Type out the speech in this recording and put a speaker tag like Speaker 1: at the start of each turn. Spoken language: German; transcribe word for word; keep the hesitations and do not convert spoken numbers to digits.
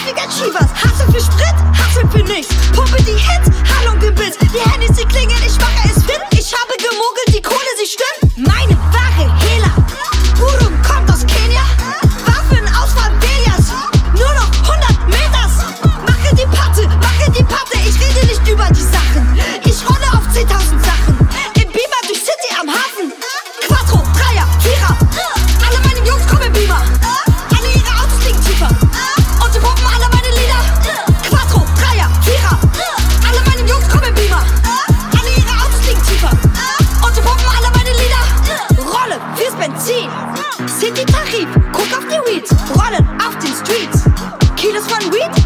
Speaker 1: krieg ein Chivas. Hassel für Sprit, Hassel für nix. Pumpe die Hits, Hall und Gebiss. Die Handys, die klingeln, ich mache es fit. Ich habe gemogelt, die Kohle, sie stimmt. Meine Ware, Hela. Burung kommt aus Kenia. Waffen aus Fabelias. Nur noch hundert Meters. Mache die Patte, mache die Patte. Ich rede nicht über die Sachen. Ich rolle auf zehntausend Sachen. Im Beamer durch City am Hafen. Quattro, Dreier, Vierer. Alle meine Jungs kommen im Beamer. Alle ihre Autos liegen tiefer. Und sie pumpen alle meine Lieder. Quattro, Dreier, Vierer. Alle meine Jungs kommen im Beamer. Alle ihre Autos liegen tiefer. Und sie pumpen alle meine Lieder. Rolle fürs Benzin. City-Tarif, guck auf die Weeds. Rollen auf den Streets. Kilos von Weed.